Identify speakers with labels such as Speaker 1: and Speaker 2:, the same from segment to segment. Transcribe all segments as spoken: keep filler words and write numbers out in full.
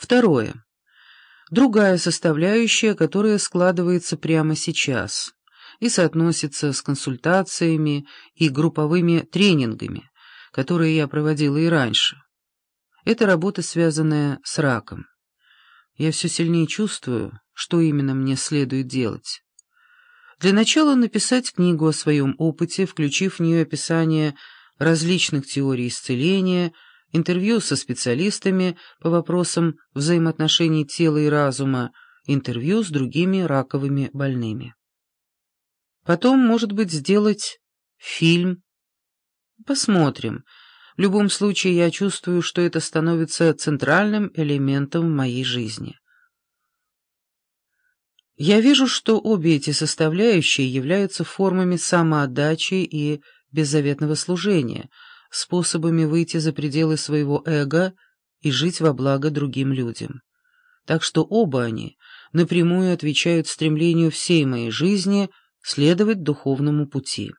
Speaker 1: Второе. Другая составляющая, которая складывается прямо сейчас и соотносится с консультациями и групповыми тренингами, которые я проводила и раньше. Это работа, связанная с раком. Я все сильнее чувствую, что именно мне следует делать. Для начала написать книгу о своем опыте, включив в нее описание различных теорий исцеления, интервью со специалистами по вопросам взаимоотношений тела и разума, интервью с другими раковыми больными. Потом, может быть, сделать фильм. Посмотрим. В любом случае, я чувствую, что это становится центральным элементом в моей жизни. Я вижу, что обе эти составляющие являются формами самоотдачи и беззаветного служения, способами выйти за пределы своего эго и жить во благо другим людям. Так что оба они напрямую отвечают стремлению всей моей жизни следовать духовному пути.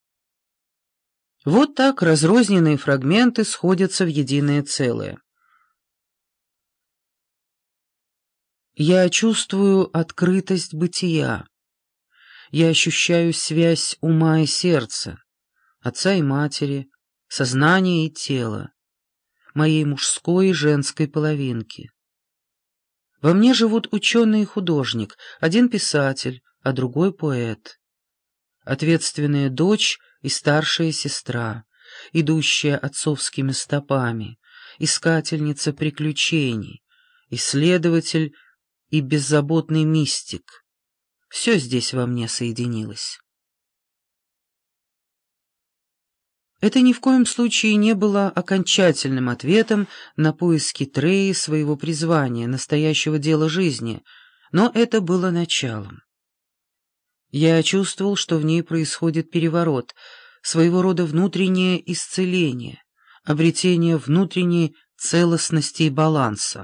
Speaker 1: Вот так разрозненные фрагменты сходятся в единое целое. Я чувствую открытость бытия. Я ощущаю связь ума и сердца, отца и матери, сознания и тела, моей мужской и женской половинки. Во мне живут ученый и художник, один писатель, а другой поэт. Ответственная дочь и старшая сестра, идущая отцовскими стопами, искательница приключений, исследователь и беззаботный мистик. Все здесь во мне соединилось. Это ни в коем случае не было окончательным ответом на поиски Треи своего призвания, настоящего дела жизни, но это было началом. Я чувствовал, что в ней происходит переворот, своего рода внутреннее исцеление, обретение внутренней целостности и баланса.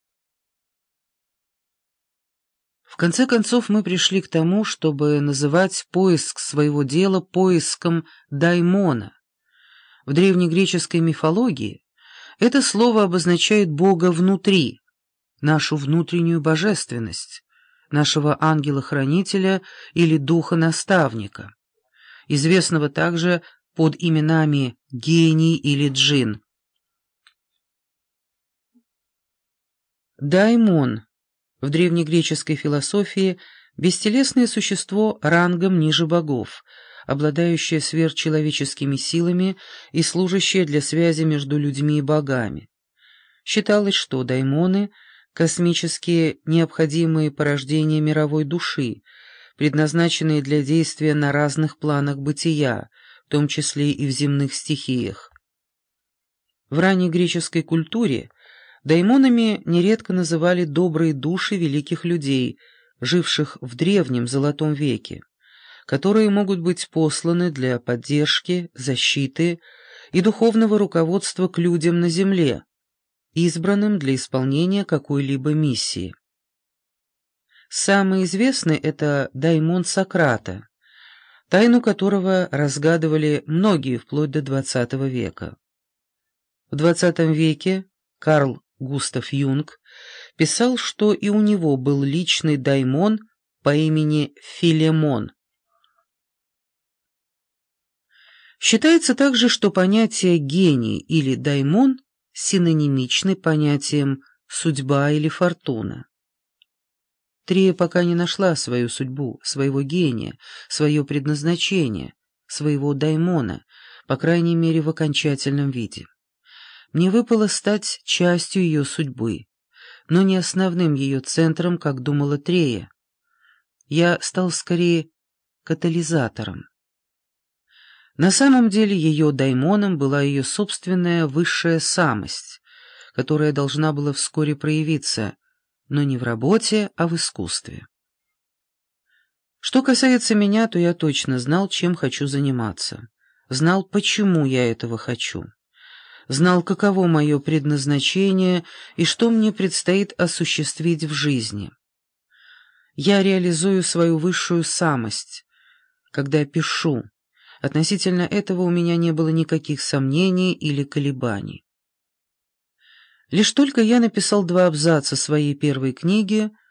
Speaker 1: В конце концов мы пришли к тому, чтобы называть поиск своего дела поиском даймона. В древнегреческой мифологии это слово обозначает Бога внутри, нашу внутреннюю божественность, нашего ангела-хранителя или духа-наставника, известного также под именами гений или джин. Даймон в древнегреческой философии бестелесное существо рангом ниже богов, обладающее сверхчеловеческими силами и служащее для связи между людьми и богами. Считалось, что даймоны — космические необходимые порождения мировой души, предназначенные для действия на разных планах бытия, в том числе и в земных стихиях. В ранней греческой культуре даймонами нередко называли добрые души великих людей, живших в древнем Золотом веке, которые могут быть посланы для поддержки, защиты и духовного руководства к людям на земле, избранным для исполнения какой-либо миссии. Самый известный — это даймон Сократа, тайну которого разгадывали многие вплоть до двадцатого века. В двадцатом веке Карл Густав Юнг писал, что и у него был личный даймон по имени Филемон. Считается также, что понятие «гений» или «даймон» синонимичны понятиям «судьба» или «фортуна». Трея пока не нашла свою судьбу, своего гения, свое предназначение, своего даймона, по крайней мере в окончательном виде. Мне выпало стать частью ее судьбы, но не основным ее центром, как думала Трея. Я стал скорее катализатором. На самом деле ее даймоном была ее собственная высшая самость, которая должна была вскоре проявиться, но не в работе, а в искусстве. Что касается меня, то я точно знал, чем хочу заниматься, знал, почему я этого хочу, знал, каково мое предназначение и что мне предстоит осуществить в жизни. Я реализую свою высшую самость, когда пишу. Относительно этого у меня не было никаких сомнений или колебаний. Лишь только я написал два абзаца своей первой книги,